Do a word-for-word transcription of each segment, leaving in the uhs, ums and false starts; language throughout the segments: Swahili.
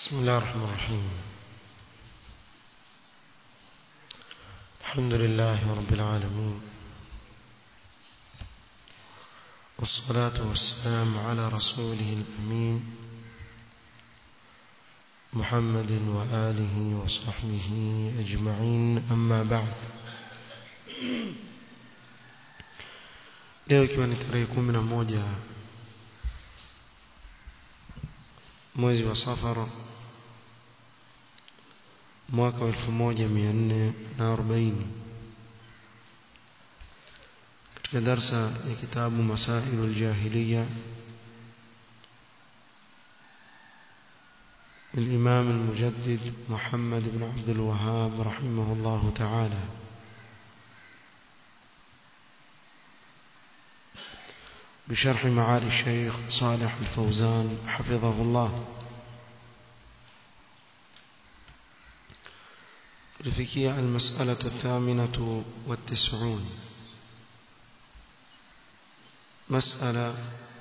بسم الله الرحمن الرحيم. الحمد لله رب العالمين، والصلاة والسلام على رسوله الأمين محمد وآله وصحبه أجمعين، أما بعد. leo ikiwa ni tarehe kumi na moja mwezi wa Safar mwaka wa elfu moja mia nne na arobaini, katika darsa ya kitabu Masailu al-Jahiliya للإمام المجدد محمد بن عبد الوهاب رحمه الله تعالى، بشرح معالي الشيخ صالح الفوزان حفظه الله. لفكية المسألة الثامنة والتسعون، مسألة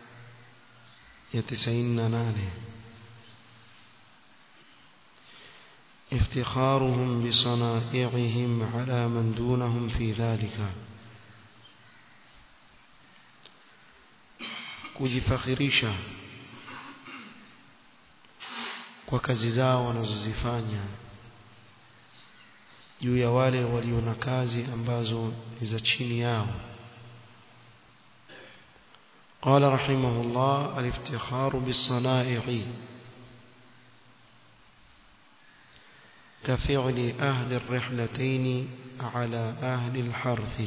يتسعين نانه، افتخارهم بصنائعهم على من دونهم في ذلك، kujifakhirisha kwa kazi zao wanazozifanya juu ya wale walio na kazi ambazo ni za chini yao. قال رحمه الله: الافتخار بالصنائع كفعل أهل الرحلتين على أهل الحرث،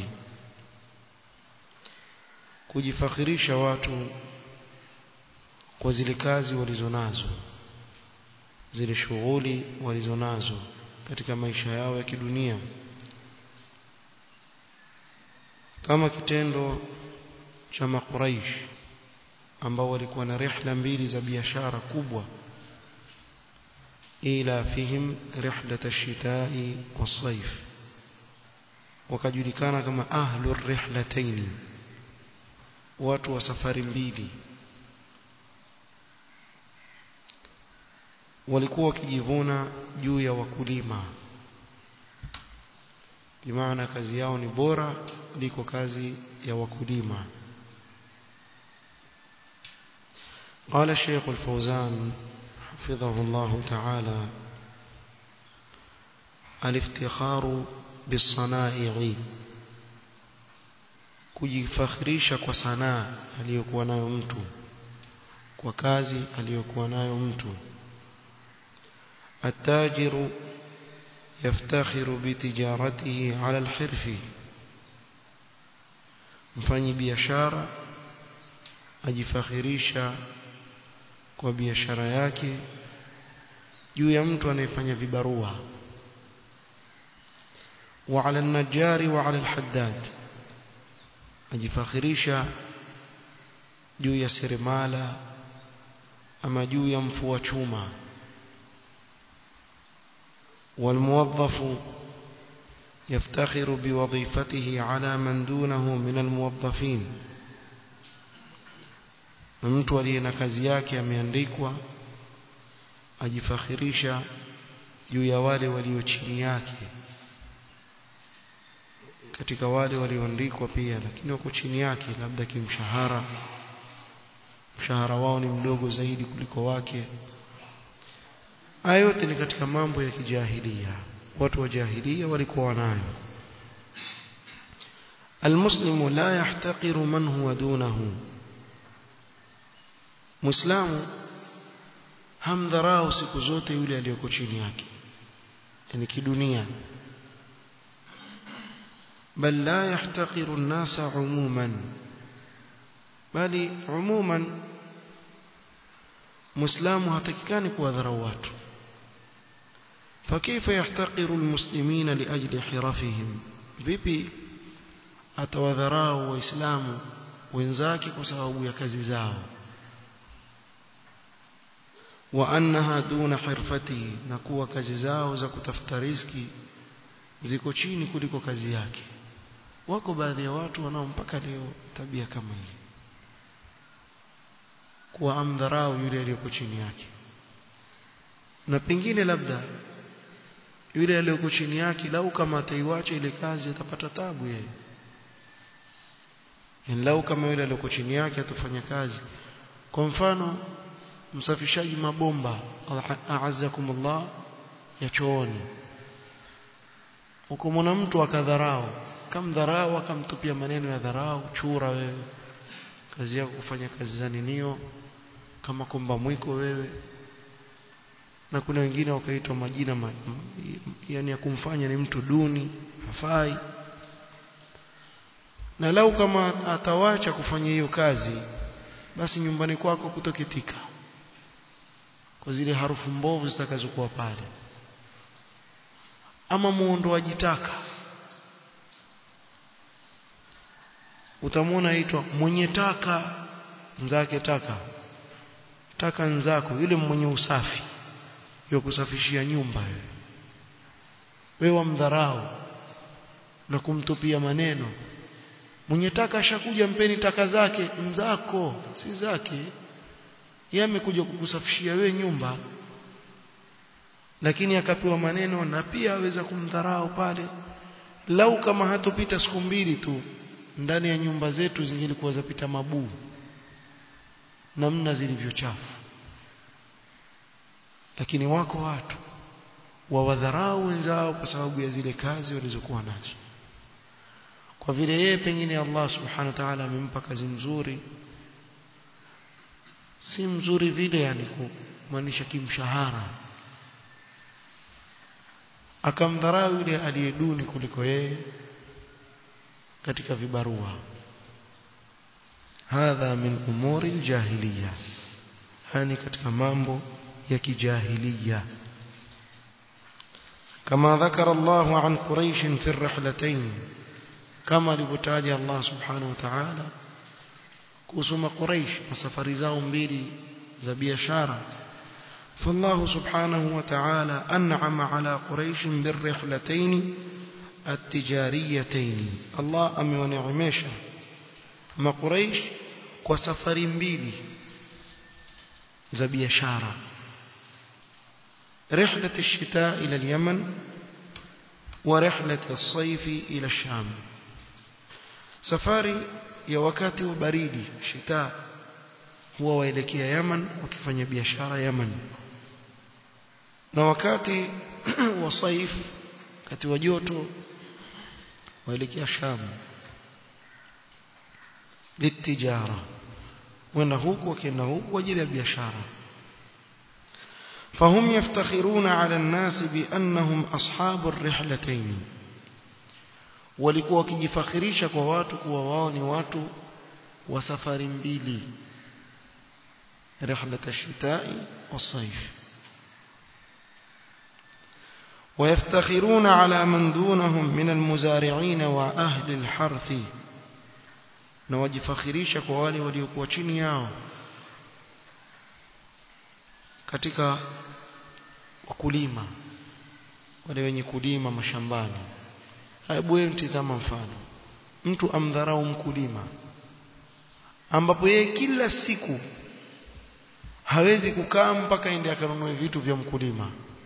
kujifakhirisha watu kwa zile kazi walizonazo, zile shughuli walizonazo katika maisha yao ya kidunia, kama kitendo cha Makuraish ambao walikuwa na rihla mbili za biashara kubwa, ila fihim rihlat ash-shita'i was-sayf, wakajulikana kama ahlur rihlatayn, watu wa safari mbili. Walikuwa wakijivuna juu ya wakulima, bimaana kazi yao ni bora kuliko kazi ya wakulima. قال الشيخ الفوزان حفظه الله تعالى: الافتخار بالصنائع، kujifakhirisha kwa sanaa aliyokuwa nayo mtu, kwa kazi aliyokuwa nayo mtu. التاجر يفتخر بتجارته على الحرف، mfanyi biashara ajifakhirisha kwa biashara yake juu ya mtu anayefanya vibarua. وعلى النجار وعلى الحداد، ajifakhirisha juu ya seremala ama juu ya mfua chuma. والموظف يفتخر بوظيفته على من دونه من الموظفين، mtu aliye na kazi yake ameandikwa ajifakhirisha juu ya wale walio chini yake, katika wale walioandikwa pia lakini wako chini yake, labda kimshahara, mshahara wao ni mdogo zaidi kuliko wake. Haya yote ni katika mambo ya kijahilia, watu wa jahilia walikuwa wanayo. المسلم لا يحتقر من هو دونه، Muislamu hamdharau siku zote yule aliyoko chini yake, yani kidunia. بل لا يحتقر الناس عموما، bali umuman Muislamu hatakikani kuwadharau watu. فكيف يحتقر المسلمين لأجل حرفهم، vipi atawadharau waislamu wenzake kwa sababu ya kazi zao. وأنها دون حرفته، na kuwa kazi zao za kutafuta riziki ziko chini kuliko kazi yake. Wako baadhi ya watu wanao mpaka leo tabia kama hii, kuwa amdharau yule aliyeko chini yake. na pengine labda yule aliyoko chini yake lau kama ataiacha ile kazi atapata tabu yeye. Yani lau kama yule aliyoko chini yake atafanya kazi, kwa mfano msafishaji mabomba a'azzakumullah ya chooni, ukamwona mtu akadharau, kamdharau akamtupia maneno ya dharau, chura wewe, kazi yako kufanya kazi za ninio, kama komba mwiko wewe, na kuna wengine wakaitwa majina ma, yani ya kumfanya ni mtu duni, hafai. Na lau kama atawacha kufanya hiyo kazi, basi nyumbani kwako kutokitika kwa zile harufu mbovu zitakazokuwa pale. Ama muondoaji taka, utamwona aitwa mwenye taka nzake, taka taka nzako, yule mwenye usafi ya kusafishia nyumba wewe wewe wamdharau na kumtupia maneno. Mwenye taka ashakuja, mpeni taka zake, nzako si zake, yeye amekuja kukusafishia wewe nyumba, lakini akapewa maneno na pia aweza kumdharau pale. Lau kama hatopita siku mbili tu, ndani ya nyumba zetu zingelikuwa zapita mabuu namna zilivyochafu. Lakini wako watu wawadharau wenzao kwa sababu ya zile kazi walizokuwa nazo, kwa vile yeye pengine Allah subhanahu wa ta'ala amempa kazi nzuri, si mzuri vile yani kumaanisha kimshahara, akamdharau yule aliyeduni kuliko yeye katika vibarua. Hadha min umuri aljahiliya, hani katika mambo ya kijahiliya. Kama dhakara Allah an Quraysh fi ar-rihlatayn, kama alivyotaja Allah subhanahu wa ta'ala kusoma Quraysh na safari zao mbili za biashara. فالله سبحانه وتعالى أنعم على قريش بالرحلتين التجاريتين. الله أمي ونعميشا ما قريش وسفر mbili za biashara, رحلة الشتاء إلى اليمن ورحلة الصيف إلى الشام. سفاري ya wakati wa baridi shita huwa waelekea Yaman wakifanya biashara Yaman, na wakati wa saif, wakati wa joto, waelekea Sham litijara, wenda huku wakienda huku ajili ya biashara. فهم يفتخرون على الناس بأنهم أصحاب الرحلتين, walikuwa wakijifakhirisha kwa watu kuwa wao ni watu wa safari mbili, رحلة الشتاء والصيف. ويفتخرون على من دونهم من المزارعين وأهل الحرث, na wajifakhirisha kwa wale waliokuwa chini yao katika wakulima, wale wenye kulima mashambani. Hebu wewe mtizama mfano, mtu amdharau mkulima ambapo yeye kila siku hawezi kukaa mpaka ende akanunue vitu vya mkulima,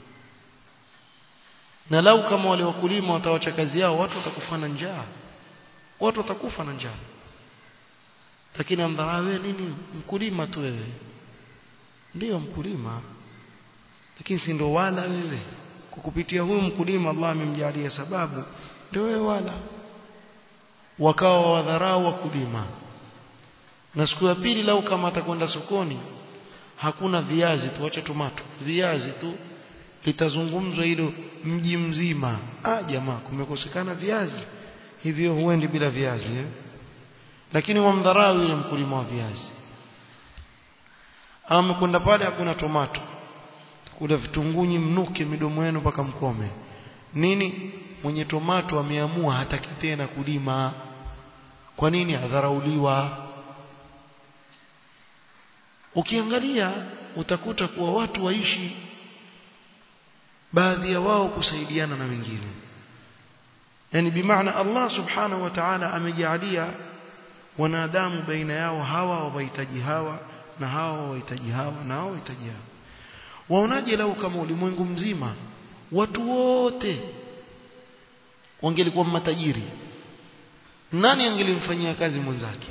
na lau kama wale wakulima watawacha kazi yao, watu watakufa na njaa, watu watakufa na njaa. Lakini amdharau wewe nini? Mkulima tu wewe. Ndio mkulima, lakini si ndo wala wewe. Kwa kupitia huyu mkulima Allah amemjalia sababu ndio wewe wala. Wakawa wadharau wakulima. Na siku ya pili lau kama atakwenda sokoni, hakuna viazi tu, acha tomato, viazi tu, litazungumzwa hilo mji mzima. Ah jamaa, kumekosekana viazi, hivyo huendi bila viazi eh? Lakini wamdharau yule mkulima wa viazi. Ama kwenda pale hakuna tomato, kula vitunguni mnuke midomo yenu mpaka mkome. Nini? Mwenye tomato ameamua hataki tena kulima. Kwa nini? Adharauliwa. Ukiangalia utakuta kuwa watu waishi baadhi ya wao kusaidiana na wengine. Yani bimaana Allah subhanahu wa ta'ala amejalia wanadamu baina yao, hawa wahitaji hawa na hawa wahitaji hawa na hawa wahitaji hawa. waonaje lau kama ulimwengu mzima watu wote wangelikuwa matajiri, nani angelimfanyia kazi mwenzake?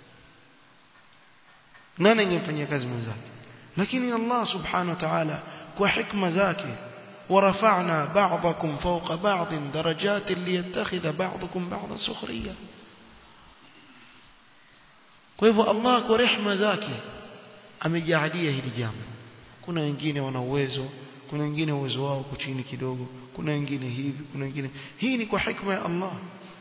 Nani angemfanyia kazi mwenzake? Lakini Allah subhanahu wa ta'ala kwa hikma zake, ورفعنا بعضكم فوق بعض درجات ليتخذ بعضكم بعضا سخريا. kwa hivyo Allah kwa rehema zake amejalia hili jambo. Kuna wengine wana uwezo, kuna wengine uwezo wao uko chini kidogo, kuna wengine hivi, kuna wengine. Hii ni kwa hikma ya Allah,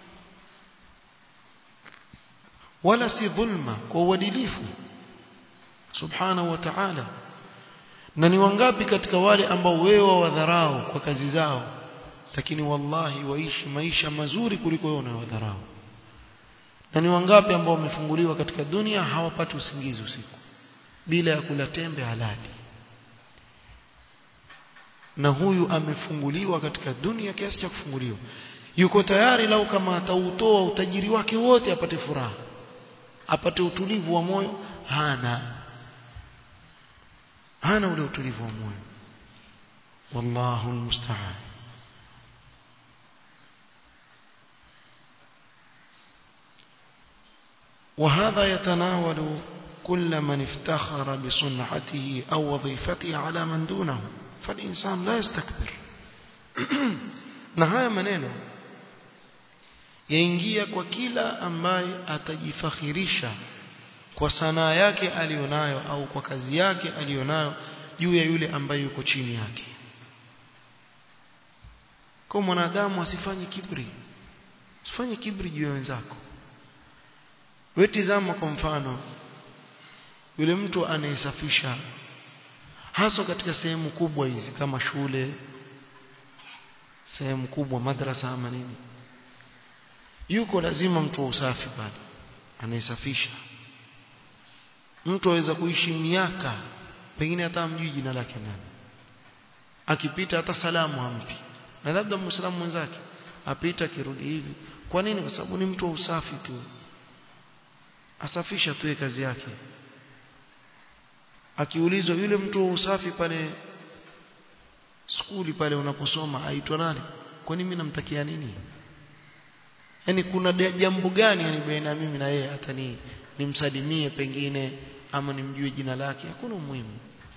wala si dhulma, kwa uadilifu subhanahu wa ta'ala. Na ni wangapi katika wale ambao wewe wadharau kwa kazi zao, lakini wallahi waishi maisha mazuri kuliko wewe unayowadharau. Na ni wangapi ambao wamefunguliwa katika dunia hawapati usingizi usiku bila ya kula tembe halali, na huyu amefunguliwa katika dunia kiasi cha kufunguliwa, yuko tayari lau kama atautoa utajiri wake wote apate furaha, apate utulivu wa moyo, hana hana ule utulivu wa moyo. Wallahu almusta'an. وهذا يتناول كل من افتخر بصنعته أو وظيفته على من دونه، فالإنسان لا يستكبر. na haya maneno yaingia kwa kila ambaye atajifakhirisha kwa sanaa yake alionayo au kwa kazi yake alionayo juu ya yule ambaye yuko chini yake. Kwa mwanadamu asifanye kibri, usifanye kibri juu ya wenzako. Wewe tazama kwa mfano yule mtu anayesafisha, hasa katika sehemu kubwa hizi kama shule, sehemu kubwa madrasa ama nini, yuko lazima mtu wa usafi pale anayesafisha. Mtu aweza kuishi miaka pengine hata hamjui jina lake nani, akipita hata salamu hampi, na labda muislamu mwenzake apita kirudi hivi. Kwa nini? Kwa sababu ni mtu wa usafi tu, asafisha tu kazi yake. Akiulizwa yule mtu wa usafi pale skuli pale unaposoma aitwa nani, kwa nini mimi namtakia nini? Yani kuna jambo gani yani baina mimi na yeye hata ni nimsalimie pengine ama nimjue jina lake? Hakuna umuhimu.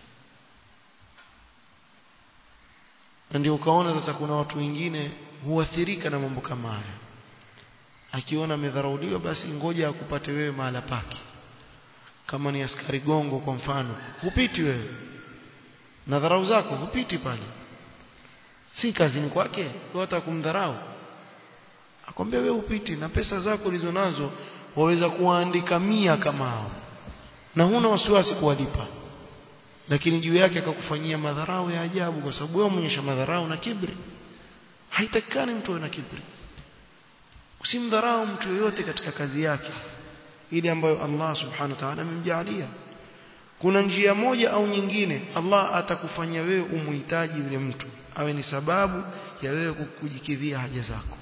Na ndio ukaona sasa kuna watu wengine huathirika na mambo kama haya. Akiona amedharauliwa, basi ngoja akupate wewe mahala pake. Kama ni askari gongo kwa mfano, hupiti wewe na dharau zako, hupiti pale, si kazini kwake wewe hata kumdharau. Akwambia wewe upiti na pesa zako ulizonazo waweza kuandika mia kama hao na huna wasiwasi kuwalipa, lakini juu yake akakufanyia madharau ya ajabu kwa sababu wewe mwenyesha madharau na kibri. Haitakikani mtu awe na kibri. Usimdharau mtu yoyote katika kazi yake ile ambayo Allah subhanahu wa ta'ala amemjalia. Kuna njia moja au nyingine Allah atakufanyia wewe umuhitaji yule mtu, awe ni sababu ya wewe kujikidhia haja zako.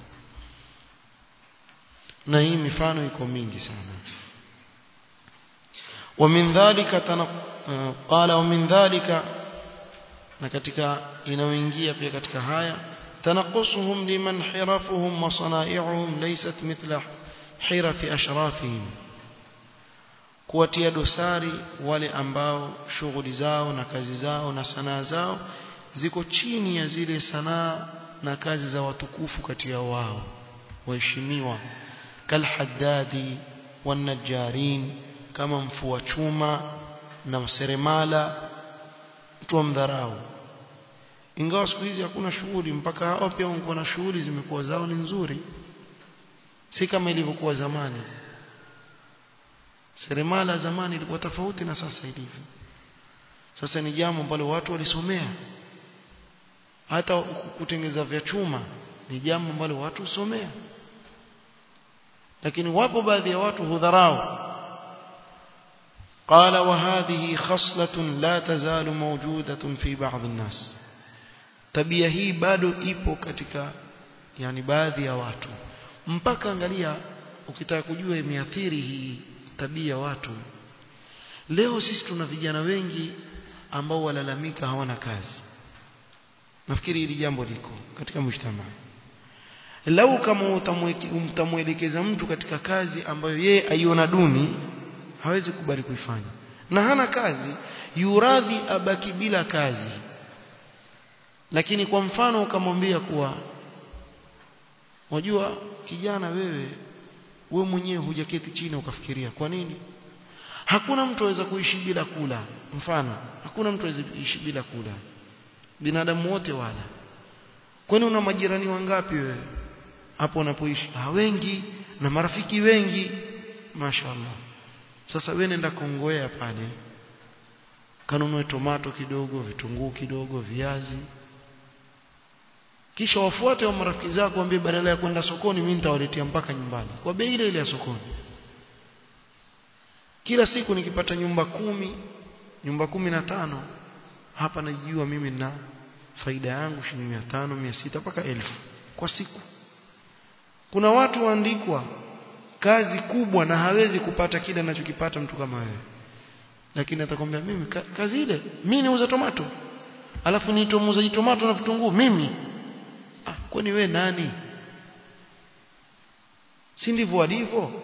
Na hii mifano iko mingi sana. ومن ذلك تنق... قال ومن ذلك, na katika inaoingia pia katika haya, تنقصهم لمن حرفهم وصنائعهم ليست مثل حرف أشرافهم, kuwatia dosari wale ambao shughuli zao na kazi zao na sanaa zao ziko chini ya zile sanaa na kazi za watukufu kati ya wao waheshimiwa, kalhaddadi wanajarin, kama mfua chuma na mseremala, mtu wa mdharau. Ingawa siku hizi hakuna shughuli, mpaka hao pia wako na shughuli zimekuwa zao ni nzuri, si kama ilivyokuwa zamani. Seremala zamani ilikuwa tofauti na sasa ilivyo. Sasa ni jambo ambalo watu walisomea. Hata kutengeza vya chuma ni jambo ambalo watu husomea, lakini wapo baadhi ya watu hudharau. قال وهذه خصلة لا تزال موجودة في بعض الناس, tabia hii bado ipo katika yani baadhi ya watu. Mpaka angalia, ukitaka kujua imeathiri hii tabia watu, leo sisi tuna vijana wengi ambao walalamika hawana kazi. Nafikiri hili jambo liko katika mujtama. Lau kama utamwelekeza mtu katika kazi ambayo yeye aiona duni, hawezi kubali kuifanya. Na hana kazi, yuradhi abaki bila kazi. Lakini kwa mfano ukamwambia kuwa wajua kijana wewe wewe mwenyewe hujaketi chini ukafikiria kwa nini hakuna mtu aweza kuishi bila kula. Mfano hakuna mtu aweza kuishi bila kula, binadamu wote wala. Kwani una majirani wangapi wewe hapo unapoishi? Ah, wengi, na marafiki wengi, mashaallah. Sasa wewe nenda Kongoea pale, kanunue tomato kidogo, vitunguu kidogo, viazi, kisha wafuate wa marafiki zako, waambie badala ya kwenda sokoni mimi nitawaletea mpaka nyumbani kwa bei ile ile ya sokoni. Kila siku nikipata nyumba kumi, nyumba kumi na tano, hapa najua mimi na faida yangu shilingi mia tano, mia sita mpaka elfu kwa siku. Kuna watu waandikwa kazi kubwa na hawezi kupata kile anachokipata mtu kama wewe. Lakini atakwambia mimi kazi ile, mimi niuza tomato, alafu niito muuzaji tomato na vitunguu mimi. Ah, kwani wewe nani? Si ndivyo walivyo?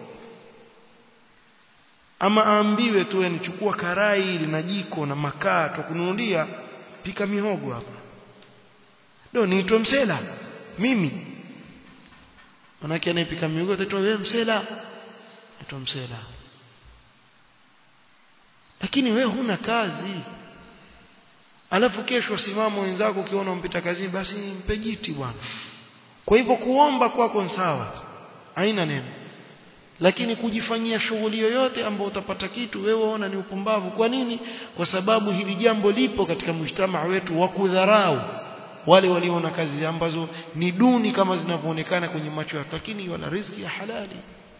Ama aambiwe tu yani chukua karai ile na jiko na makaa tukununulia, pika mihogo hapa. Ndio niitwe msela mimi. Manake anayepika mihogo ataitwa wewe msela. Ataitwa msela. Lakini wewe huna kazi. Alafu kesho simama wenzako ukiona umpita kazini, basi mpe jiti bwana. Kwa hivyo kuomba kwako ni sawa, haina neno. Lakini kujifanyia shughuli yoyote ambayo utapata kitu wewe waona ni upumbavu. Kwa nini? Kwa sababu hili jambo lipo katika mujtamaa wetu wa kudharau wale waliona kazi ambazo ni duni kama zinavyoonekana kwenye macho yao, lakini wala riziki ya halali.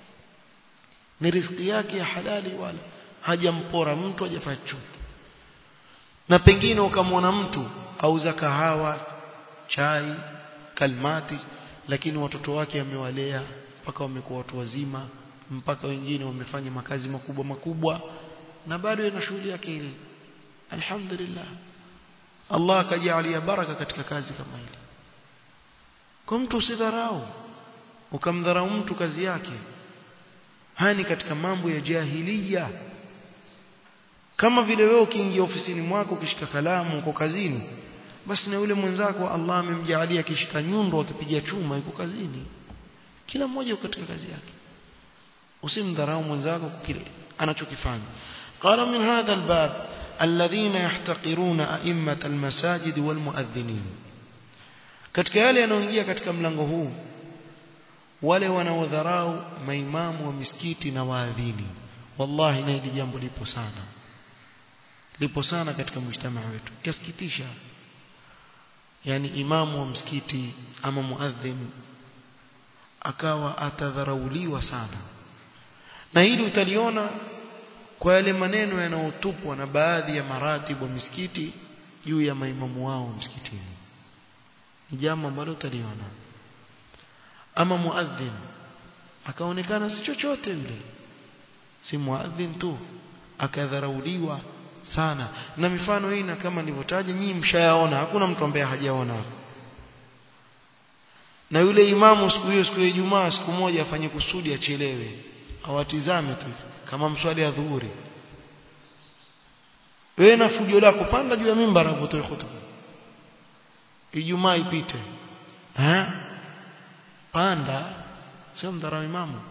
Ni riziki yake ya halali, wala hajampora mtu, hajafanya chochote. Na pengine ukamwona mtu auza kahawa, chai, kalmati, lakini watoto wake amewalea mpaka wamekuwa watu wazima, mpaka wengine wamefanya makazi makubwa makubwa, na bado yana shughuli yake ile. Alhamdulillah, Allah akajalia baraka katika kazi kama ile. Kwa mtu usidharau, ukamdharau mtu kazi yake. Hani katika mambo ya jahiliya. Kama vile wewe ukiingia ofisini mwako ukishika kalamu uko kazini, basi na yule mwenzako Allah amemjalia akishika nyundo akipiga chuma yuko kazini. Kila mmoja yuko katika kazi yake. Usimdharau mwenzako kwa kile anachokifanya. Qala min hadha albab alladhina yahtaqiruna a'immat almasajid walmuadhdhinin. Katika yale yanayoingia katika mlango huu, wale wanaodharau maimamu wa misikiti na waadhini. Wallahi na hili jambo lipo sana. Lipo sana katika mujtamaa wetu. Yasikitisha. Yani imamu wa msikiti ama muadhin akawa atadharauliwa sana. Na hili utaliona kwa yale maneno yanayotupwa na baadhi ya maratibu wa misikiti juu ya maimamu wao msikitini. Ni jambo ambalo utaliona. Ama muadhin akaonekana si chochote yule, si muadhin tu, akadharauliwa sana. Na mifano hii na kama nilivyotaja nyinyi mshayaona, hakuna mtu ambaye hajaona. Na yule imamu siku hiyo siku ya Ijumaa siku moja afanye kusudi achelewe, awatizame tu kama mswali ya dhuhuri. Wewe na fujo lako panda juu ya mimbar unapotoa hutuba. Ijumaa ipite. Eh? Panda, sio mdharau imamu.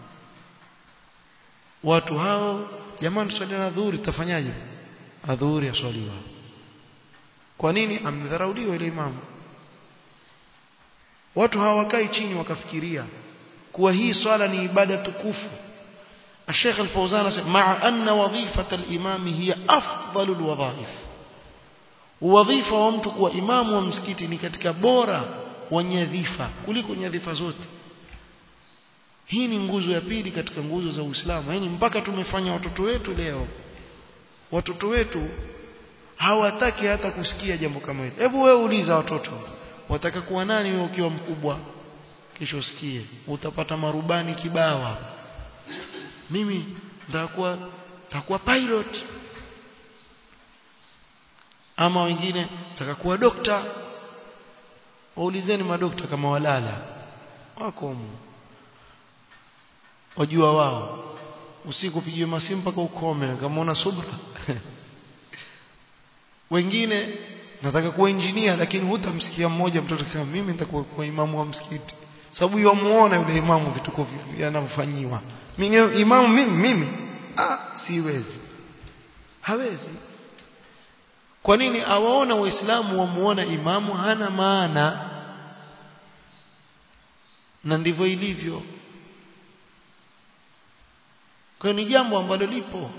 Watu hao jamani swali na dhuhuri tutafanyaje? Adhuhuri aswaliwa. Kwa nini? Amdharauliwa ile imamu. Watu hawakai chini wakafikiria kuwa hii swala ni ibada tukufu. Sheikh Al-Fawzan anasema ma'a anna wadhifata al-imam hiya afdalu al-wadhaif. Wadhifa wa mtu kuwa imamu wa msikiti ni katika bora wa nyadhifa kuliko nyadhifa zote. Hii ni nguzo ya pili katika nguzo za Uislamu. Yaani mpaka tumefanya watoto wetu leo, watoto wetu hawataki hata kusikia jambo kama hili. Hebu wewe uliza watoto, wataka kuwa nani wewe ukiwa mkubwa? Kisha usikie, utapata marubani kibawa. Mimi nitakuwa nitakuwa pilot. ama wengine nataka kuwa dokta. Waulizeni madokta kama walala wako wajua wao, usiku pigiwe masimu mpaka ukome kama una subra. Wengine nataka kuwa engineer, lakini hutamsikia mmoja mtoto akisema mimi nitakuwa kwa imamu wa msikiti, sababu yamuona yule imamu vituko yanavyofanyiwa. Mimi imamu mimi mimi ah siwezi, hawezi. Kwa nini? awaona waislamu wamuona imamu hana maana, na ndivyo ilivyo. Kwa ni jambo ambalo lipo,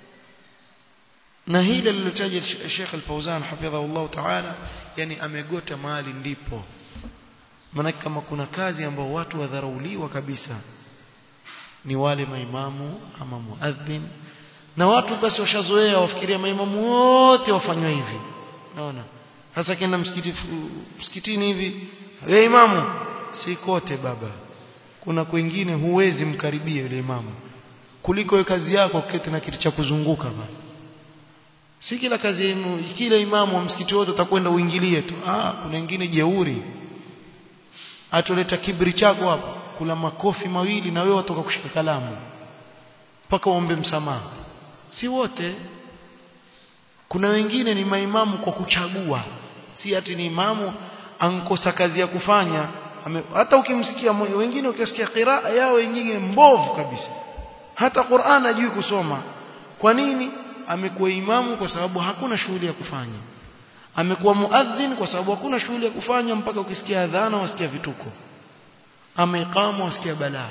na hili lilotaja Sheikh Al-Fauzan hafidhahullah ta'ala, yani amegota mahali ndipo. Maana kama kuna kazi ambao watu wadharauliwa kabisa ni wale maimamu ama muadhin, na watu basi washazoea wafikiria maimamu wote wafanywa hivi. Unaona sasa kenda msikiti msikitini hivi, wewe imamu, si kote baba, kuna kwingine huwezi mkaribia yule imamu kuliko wewe kazi yako kete na kitu cha kuzunguka baba. Si kila kazi yenu kila imamu wa msikiti wote utakwenda uingilie tu. Ah, kuna wengine jeuri, atoleta kibri chako hapo, kula makofi mawili na wewe watoka kushika kalamu mpaka uombe msamaha. Si wote. Kuna wengine ni maimamu kwa kuchagua, si ati ni imamu ankosa kazi ya kufanya. Hata ukimsikia wengine, ukisikia qiraa yao wengine mbovu kabisa, hata Qur'an hajui kusoma. Kwa nini? Amekuwa imamu kwa sababu hakuna shughuli ya kufanya, amekuwa muadhin kwa sababu hakuna shughuli ya kufanya, mpaka ukisikia adhana wasikia vituko, ama iqama wasikia balaa.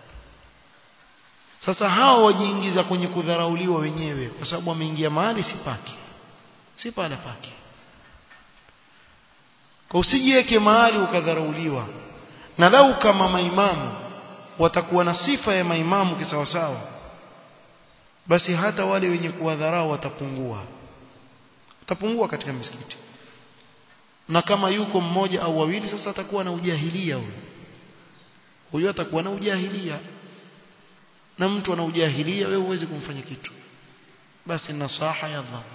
Sasa hao wajiingiza kwenye kudharauliwa wenyewe, kwa sababu wameingia mahali si paki, si pala paki. Kwa usijiweke mahali ukadharauliwa. Na lau kama maimamu watakuwa na sifa ya maimamu kisawasawa, basi hata wale wenye kuwadharau watapungua, watapungua katika misikiti. Na kama yuko mmoja au wawili, sasa atakuwa na ujahilia huyo, huyo atakuwa na ujahilia. Na mtu ana ujahilia, wewe huwezi kumfanya kitu, basi nasaha ya Allah.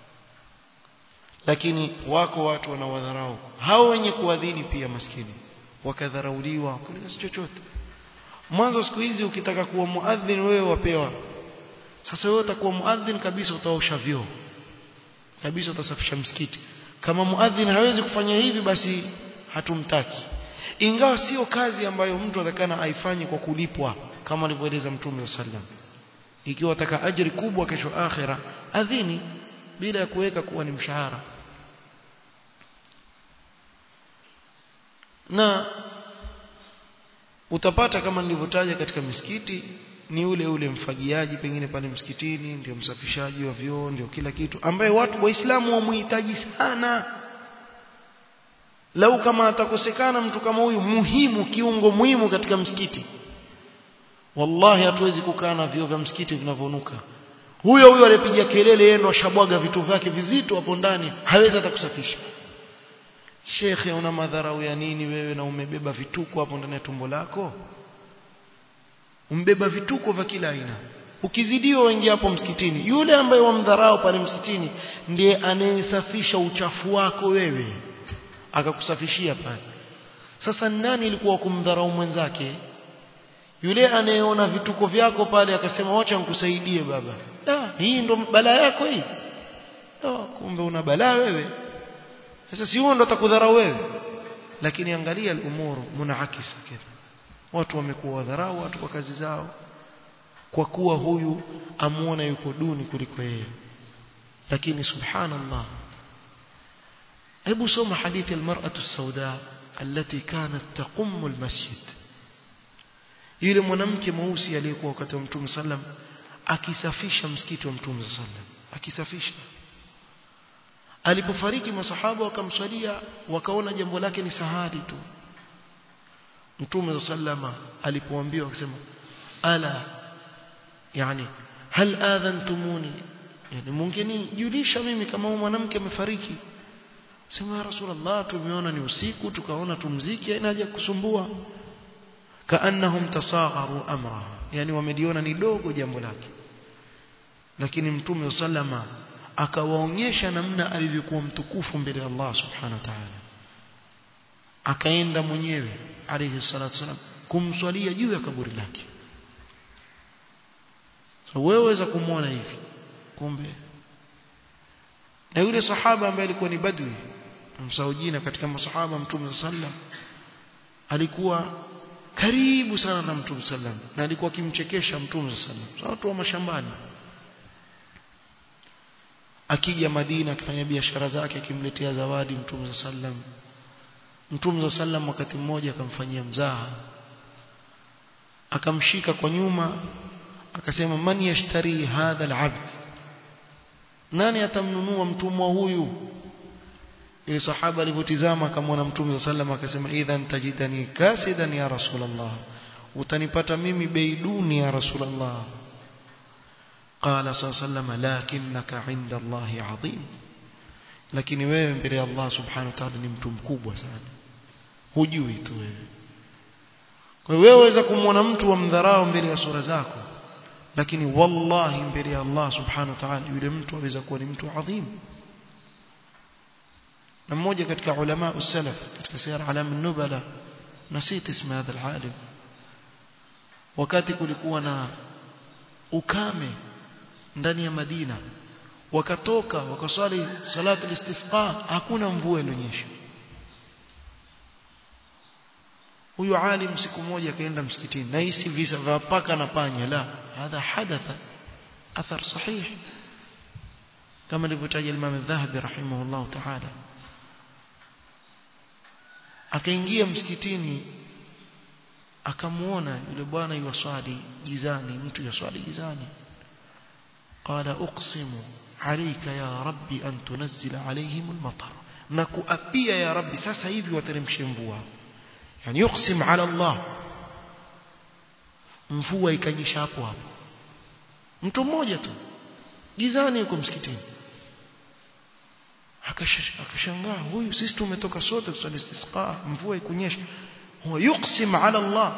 Lakini wako watu wanawadharau hao wenye kuadhini pia, maskini wakadharauliwa kuna si chochote. Mwanzo siku hizi ukitaka kuwa muadhin wewe wapewa. Sasa wewe utakuwa muadhin kabisa, utaosha vyoo kabisa, utasafisha msikiti. Kama muadhin hawezi kufanya hivi, basi hatumtaki. Ingawa sio kazi ambayo mtu atakana aifanye kwa kulipwa, kama alivyoeleza Mtume sallam. Ikiwa ataka ajiri kubwa kesho akhira, adhini bila ya kuweka kuwa ni mshahara. Na utapata kama nilivyotaja katika misikiti, ni ule ule mfagiaji pengine pale msikitini, ndio msafishaji wa vyoo, ndio kila kitu, ambaye watu waislamu wamuhitaji sana. Lau kama atakosekana mtu kama huyu muhimu, kiungo muhimu katika msikiti, wallahi hatuwezi kukaa na vyoo vya msikiti vinavonuka. Huyo huyo alipiga kelele, yeye ndo ashabwaga vitu vyake vizito hapo ndani, hawezi hata kusafisha. Shekhe, una madharau ya nini wewe, na umebeba vituko hapo ndani ya tumbo lako? Umbeba vituko vya kila aina. Ukizidiwa wengi hapo msikitini, yule ambaye wamdharau pale msikitini ndiye anayesafisha uchafu wako wewe, akakusafishia pale. Sasa nani ilikuwa kumdharau mwenzake? Yule anayeona vituko vyako pale akasema wacha nikusaidie baba. Ah, hii ndo balaa yako hii. Ah, kumbe una balaa wewe. Sasa si huo ndo atakudharau wewe. Lakini angalia al-umuru munaakisa kile. Watu wamekuwa wadharau watu kwa kazi zao, kwa kuwa huyu amuona yuko duni kuliko yeye. Lakini subhanallah, hebu soma hadithi al-mar'atu as-sauda التي كانت تقم المسجد. Yule mwanamke mweusi aliyekuwa wakati wa Mtume sallam akisafisha msikiti wa Mtume sallam, akisafisha. Alipofariki masahaba wakamswalia, wakaona jambo lake ni sahali tu. Mtume sallama alipoambiwa akasema ala, yani hal adhantumuni, yani mungeni julisha mimi kama mwanamke amefariki. Sema Rasulullah, tumeona ni usiku tukaona tumziki, haina haja kusumbua. Kaannahum tasagharu amra, yani wameliona ni dogo jambo lake. Lakini Mtume sallama akawaonyesha namna alivyokuwa mtukufu mbele ya Allah subhanahu wa ta'ala. Akaenda mwenyewe alayhi salatu wasallam kumswalia juu ya kaburi lake. So wewe waweza kumuona hivi, kumbe na yule sahaba ambaye alikuwa ni badwi msaujina katika masahaba Mtume sallam alikuwa karibu sana na Mtume sallam na alikuwa akimchekesha Mtume sallam, watu wa mashambani. Akija Madina akifanya biashara zake akimletea zawadi Mtume sallam. Mtume sallam wakati mmoja akamfanyia mzaha, akamshika kwa nyuma akasema, man yashtari hadha al-abd, nani atamnunua mtumwa huyu? Ile sahaba alipotizama akamwona Mtume sallam akasema, idhan tajidani kasidan ya Rasulullah, utanipata mimi bei duni ya Rasulullah. Qala sallallahu lakinnaka inda Allahi adhim, lakini wewe mbele ya Allah subhanahu wa ta'ala ni mtu mkubwa sana, hujui tu wewe. Kwa hiyo wewe waweza kumwona mtu wa mdharau mbele ya sura zako, lakini wallahi mbele ya Allah subhanahu wa ta'ala yule mtu aweza kuwa ni mtu adhim. Na mmoja katika ulama usalaf katika siyar alam an-nubala, nasit isma hadha al-alim, wakati kulikuwa na ukame ndani ya Madina, wakatoka wakaswali salatu al-istisqa, hakuna mvua iliyonyesha. Huyo alim siku moja akaenda msikitini, na hisi visa vya paka na panya, la hadha hadatha athar sahih kama alivyotaja Imam al-Dhahabi rahimahullah ta'ala. Akaingia msikitini akamuona yule bwana yuwaswali gizani, mtu yuwaswali gizani. Qala uqsimu alayka ya rabbi an tunzila alayhim al-matar, na kuapia ya rabbi sasa hivi wateremshe mvua. Yani yuqsim ala Allah, mvua ikanyesha hapo hapo. Mtu mmoja tu gizani yuko msikitini. Akashangaa, huyu sisi tumetoka sote kusali istisqa, mvua ikunyesha. Huwa yuqsim ala Allah,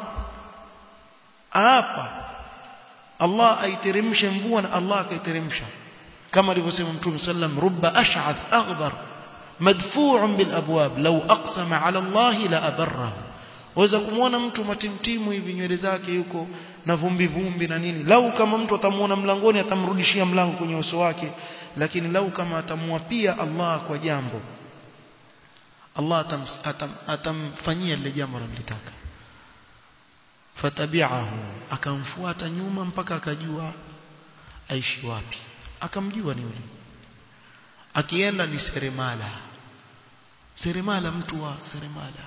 hapa Allah aiteremshe mvua, na Allah akaiteremsha kama alivyosema Mtume sallam, rubba ash'ath aghbar madfu'un bil abwab law aqsama ala Allah la abarrahu. Waweza kumuona mtu matimtimu hivi, nywele zake yuko na vumbi vumbi na nini, lau kama mtu atamuona mlangoni atamrudishia mlango kwenye uso wake, lakini lau kama atamwapia Allah kwa jambo, Allah atam, atam, atamfanyia lile jambo analotaka. Fatabi'ahu, akamfuata nyuma mpaka akajua aishi wapi, akamjua ni yule. Akienda ni seremala, seremala, mtu wa seremala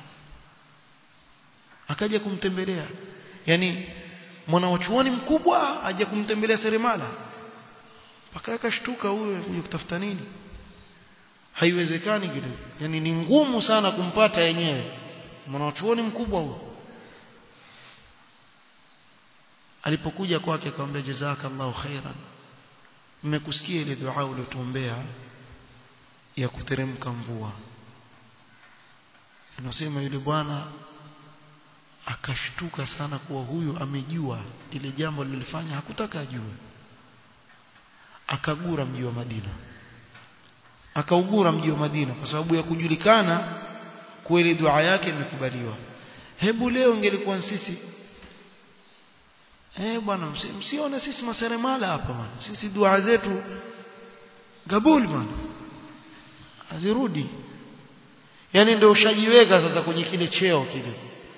akaja kumtembelea. Yani mwana wa chuoni mkubwa aje kumtembelea seremala, mpaka akashtuka, huyo kuja kutafuta nini? Haiwezekani kile, yani ni ngumu sana kumpata yenyewe mwana wa chuoni mkubwa huyo. Alipokuja kwake akamwambia, jazakallahu khairan, mmekusikia ile dua uliyotuombea ya kuteremka mvua. Anasema yule bwana akashtuka sana kuwa huyu amejua ile jambo lilifanya, hakutaka ajue. Akagura mji wa Madina, akaugura mji wa Madina kwa sababu ya kujulikana kweli dua yake imekubaliwa. Hebu leo ingelikuwa sisi, eh bwana, msione sisi maseremala hapa bwana, sisi dua zetu gabuli bwana, azirudi. Yani ndio ushajiweka sasa kwenye kile cheo kile.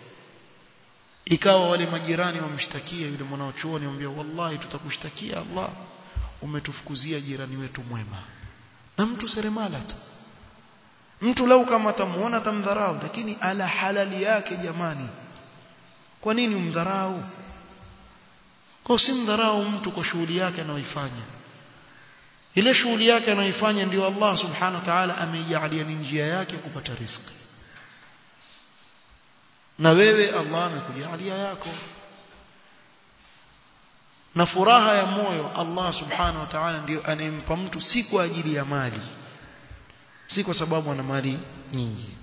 Ikawa wale majirani wamshtakia yule mwanachuoni, wamwambia, wallahi tutakushtakia Allah, umetufukuzia jirani wetu mwema. Na mtu seremala tu, mtu lau kama atamuona tamdharau, lakini ala halali yake jamani. Kwa nini umdharau? Kwa simdharau mtu kwa shughuli yake anayoifanya. Ile shughuli yake anayoifanya ndio Allah subhanahu wa ta'ala ameijalia ni njia yake kupata riziki, na wewe Allah amekujalia yako. Na furaha ya moyo Allah subhanahu wa ta'ala ndio anayempa mtu, si kwa ajili ya mali, si kwa sababu ana mali nyingi.